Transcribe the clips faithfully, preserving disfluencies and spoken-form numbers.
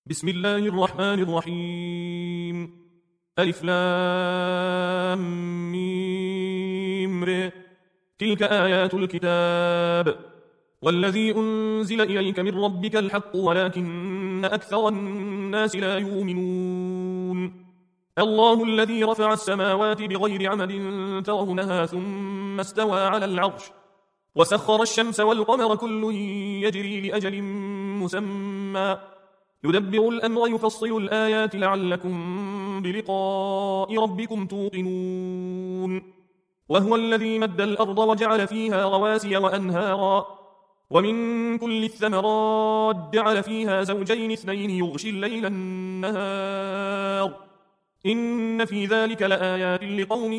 بسم الله الرحمن الرحيم. ألف لام ميم ر. تلك آيات الكتاب والذي أنزل إليك من ربك الحق ولكن أكثر الناس لا يؤمنون. الله الذي رفع السماوات بغير عمد ترونها ثم استوى على العرش وسخر الشمس والقمر كل يجري لأجل مسمى يدبر الأمر يفصل الآيات لعلكم بلقاء ربكم توقنون. وهو الذي مد الأرض وجعل فيها رواسي وأنهارا ومن كل الثمرات جعل فيها زوجين اثنين يغشي الليل النهار إن في ذلك لآيات لقوم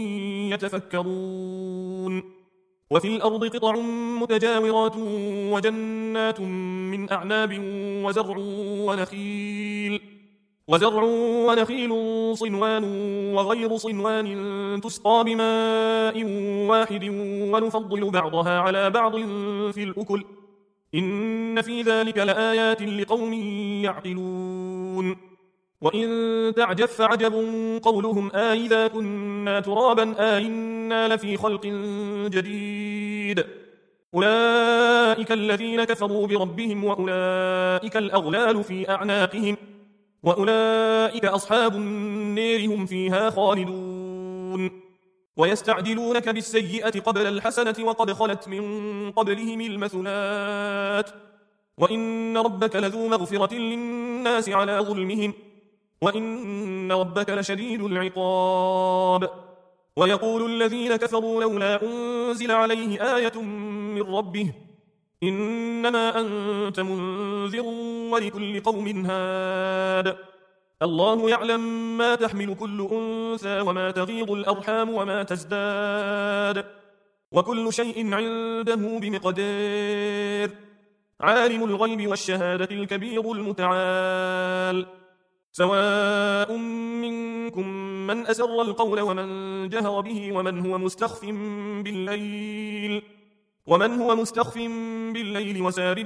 يتفكرون. وفي الأرض قطع متجاورات وجنات من أعناب وزرع ونخيل وزرع ونخيل صنوان وغير صنوان تسقى بماء واحد ونفضل بعضها على بعض في الأكل إن في ذلك لآيات لقوم يعقلون. وإن تعجب فعجب قولهم آئذا كنا ترابا آئنا لفي خلق جديد أولئك الذين كفروا بربهم وأولئك الأغلال في أعناقهم وأولئك أصحاب النير هم فيها خالدون. ويستعجلونك بالسيئة قبل الحسنة وقد خلت من قبلهم المثلات وإن ربك لذو مغفرة للناس على ظلمهم وإن ربك لشديد العقاب. ويقول الذين كفروا لولا أنزل عليه آية من ربه إنما أنت منذر ولكل قوم هاد. الله يعلم ما تحمل كل أنثى وما تغيض الأرحام وما تزداد وكل شيء عنده بمقدار. عالم الغيب والشهادة الكبير المتعال. سواء منكم من أسر القول ومن جهر به ومن هو مستخف بالليل ومن هو مستخف بالليل وسارب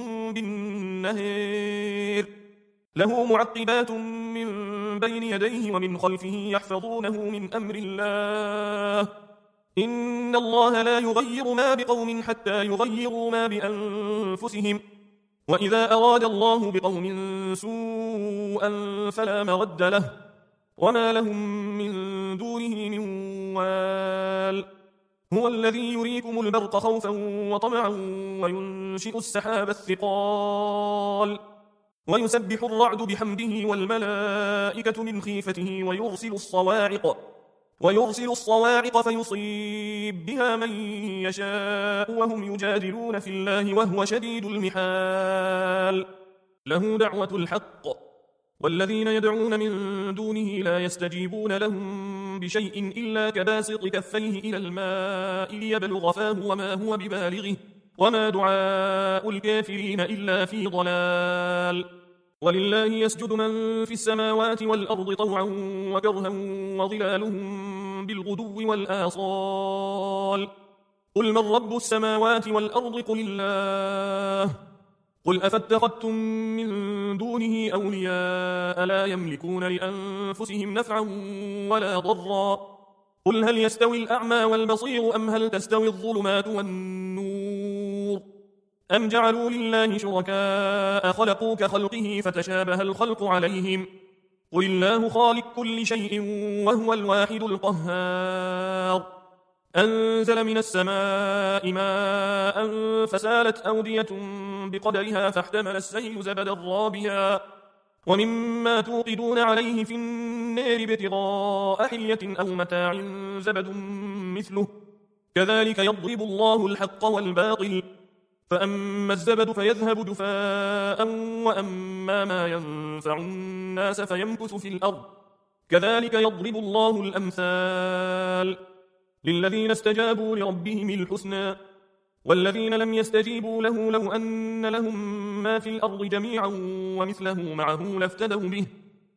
بالنهار له معقبات من بين يديه ومن خلفه يحفظونه من أمر الله إن الله لا يغير ما بقوم حتى يغيروا ما بأنفسهم وإذا أراد الله بقوم سوءا فلا مرد له وما لهم من دونه من وال. هو الذي يريكم البرق خوفا وطمعا وينشئ السحاب الثقال ويسبح الرعد بحمده والملائكة من خيفته ويرسل الصواعق ويرسل الصواعق فيصيب بها من يشاء وهم يجادلون في الله وهو شديد المحال. له دعوة الحق والذين يدعون من دونه لا يستجيبون لهم بشيء إلا كباسط كفيه إلى الماء ليبلغ فاه وما هو ببالغه وما دعاء الكافرين إلا في ضلال. ولله يسجد من في السماوات والأرض طوعا وكرها وظلالهم بالغدو والآصال. قل من رب السماوات والأرض قل الله قل أفاتخذتم من دونه أولياء لا يملكون لأنفسهم نفعا ولا ضرا قل هل يستوي الأعمى والبصير أم هل تستوي الظلمات والنور أم جعلوا لله شركاء خلقوا كخلقه فتشابه الخلق عليهم قل الله خالق كل شيء وهو الواحد القهار. أنزل من السماء ماء فسالت أودية بقدرها فاحتمل السيل زبدا رابيا ومما توقدون عليه في النار ابتغاء حلية أو متاع زبد مثله كذلك يضرب الله الحق والباطل فأما الزبد فيذهب دفاء وأما ما ينفع الناس فيمكث في الأرض كذلك يضرب الله الأمثال. للذين استجابوا لربهم الحسنى والذين لم يستجيبوا له لو أن لهم ما في الأرض جميعا ومثله معه لافتدوا به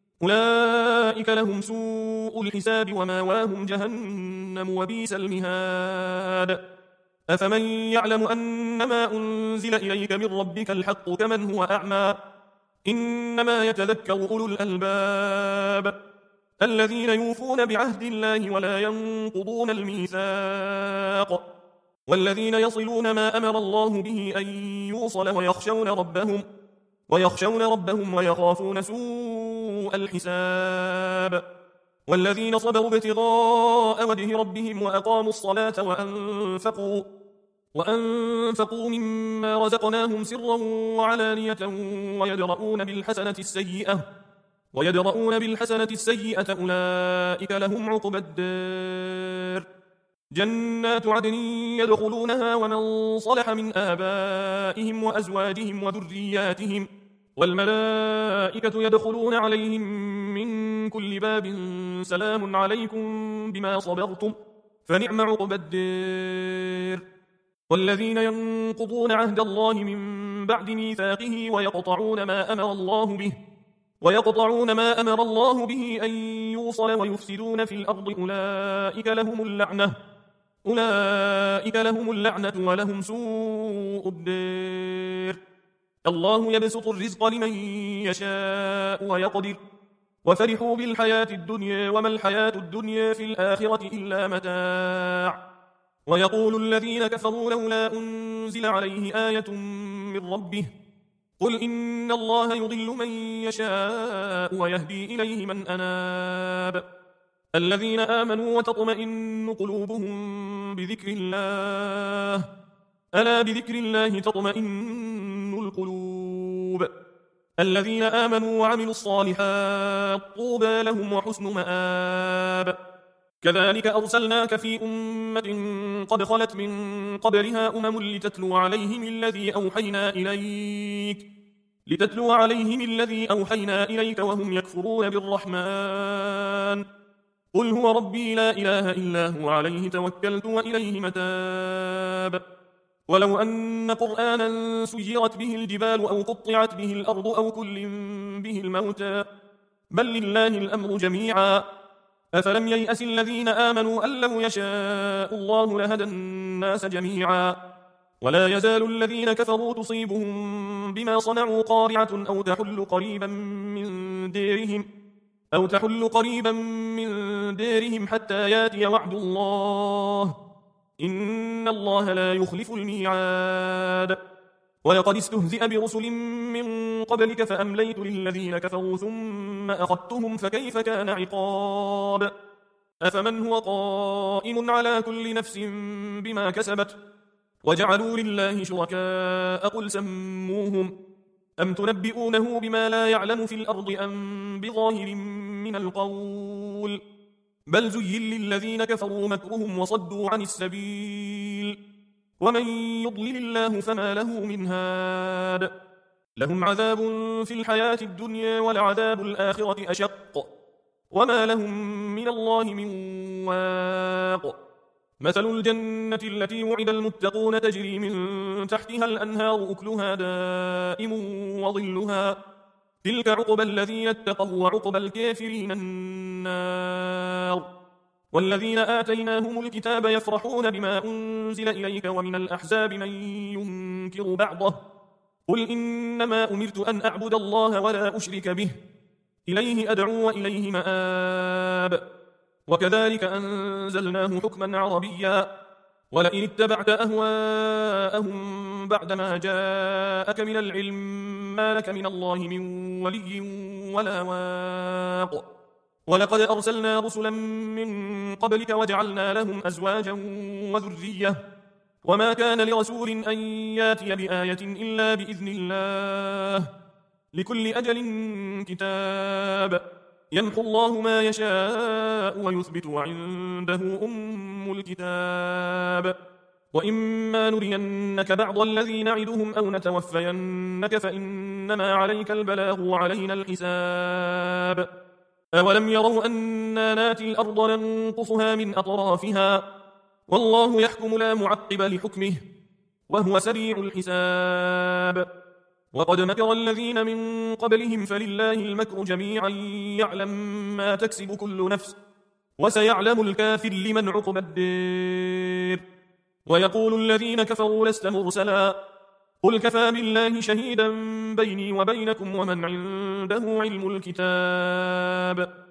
أولئك لهم سوء الحساب وماواهم جهنم وبئس المهاد. أفمن يعلم أنما أنزل إليك من ربك الحق كمن هو أعمى إنما يتذكر أولو الألباب الذين يوفون بعهد الله ولا ينقضون الميثاق والذين يصلون ما أمر الله به أن يوصل ويخشون ربهم ويخشون ربهم ويخافون سوء الحساب والذين صبروا ابتغاء وجه ربهم وأقاموا الصلاة وأنفقوا وأنفقوا مما رزقناهم سرا وعلانية ويدرؤون بالحسنة السيئة ويدرؤون بالحسنة السيئة أولئك لهم عقبى الدار جنات عدن يدخلونها ومن صلح من آبائهم وأزواجهم وذرياتهم والملائكة يدخلون عليهم من كل باب سلام عليكم بما صبرتم فنعم عقبى الدار والذين ينقضون عهد الله من بعد ميثاقه ويقطعون ما أمر الله به ويقطعون ما أمر الله به أن يوصل ويفسدون في الأرض أولئك لهم اللعنة أولئك لهم اللعنة ولهم سوء الدار الله يبسط الرزق لمن يشاء ويقدر وفرحوا بالحياة الدنيا وما الحياة الدنيا في الآخرة إلا متاع ويقول الذين كفروا لولا أنزل عليه آية من ربه قل إن الله يضل من يشاء ويهدي إليه من أناب الذين آمنوا وتطمئن قلوبهم بذكر الله ألا بذكر الله تطمئن القلوب الذين آمنوا وعملوا الصالحات طوبى لهم وحسن مآب كذلك أرسلناك في أمة قد خلت من قبلها أمم لتتلو عليهم الذي أوحينا إليك لتتلو عليهم الذي أوحينا إليك وهم يكفرون بالرحمن قل هو ربي لا إله إلا هو عليه توكلت وإليه متاب ولو أن قرآنا سيرت به الجبال أو قطعت به الأرض أو كل به الموتى بل لله الأمر جميعا أفلم ييأس الذين آمنوا أن لو يشاء الله لهدى الناس جميعا ولا يزال الذين كفروا تصيبهم بما صنعوا قارعة أو تحل قريبا من ديرهم أو تحل قريبا من ديرهم حتى ياتي وعد الله إن الله لا يخلف الميعاد ولقد استهزئ برسل من قبلك فأمليت للذين كفروا ثم أخذتهم فكيف كان عقاب أفمن هو قائم على كل نفس بما كسبت وجعلوا لله شركاء قل سموهم أم تنبئونه بما لا يعلم في الأرض أم بظاهر من القول بل زين للذين كفروا مكرهم وصدوا عن السبيل ومن يضلل الله فما له من هاد لهم عذاب في الحياة الدنيا ولعذاب الآخرة أشق وما لهم من الله من واق مثل الجنة التي وعد المتقون تجري من تحتها الأنهار أكلها دائم وظلها تلك عقبى الذين اتقوا وعقبى الكافرين النار والذين آتيناهم الكتاب يفرحون بما أنزل إليك ومن الأحزاب من ينكر بعضه قل إنما أمرت أن أعبد الله ولا أشرك به إليه أدعو وإليه مآب وكذلك أنزلناه حكما عربيا ولئن اتبعت أهواءهم بعدما جاءك من العلم ما لك من الله من ولي ولا واق ولقد أرسلنا رسلا من قبلك وجعلنا لهم أزواجا وذرية وما كان لرسول أن ياتي بآية إلا بإذن الله لكل أجل كتاب يمحو الله ما يشاء ويثبت وعنده أم الكتاب وإما نرينك بعض الذي نعدهم أو نتوفينك فإنما عليك البلاغ وعلينا الحساب أولم يروا أنا ناتي الأرض ننقصها من أطرافها والله يحكم لا معقب لحكمه وهو سريع الحساب وقد مكر الذين من قبلهم فلله المكر جميعا يعلم ما تكسب كل نفس وسيعلم الكافر لمن عقبى الدير ويقول الذين كفروا لست مرسلا قل كفى بالله شهيدا بيني وبينكم ومن عنده علم الكتاب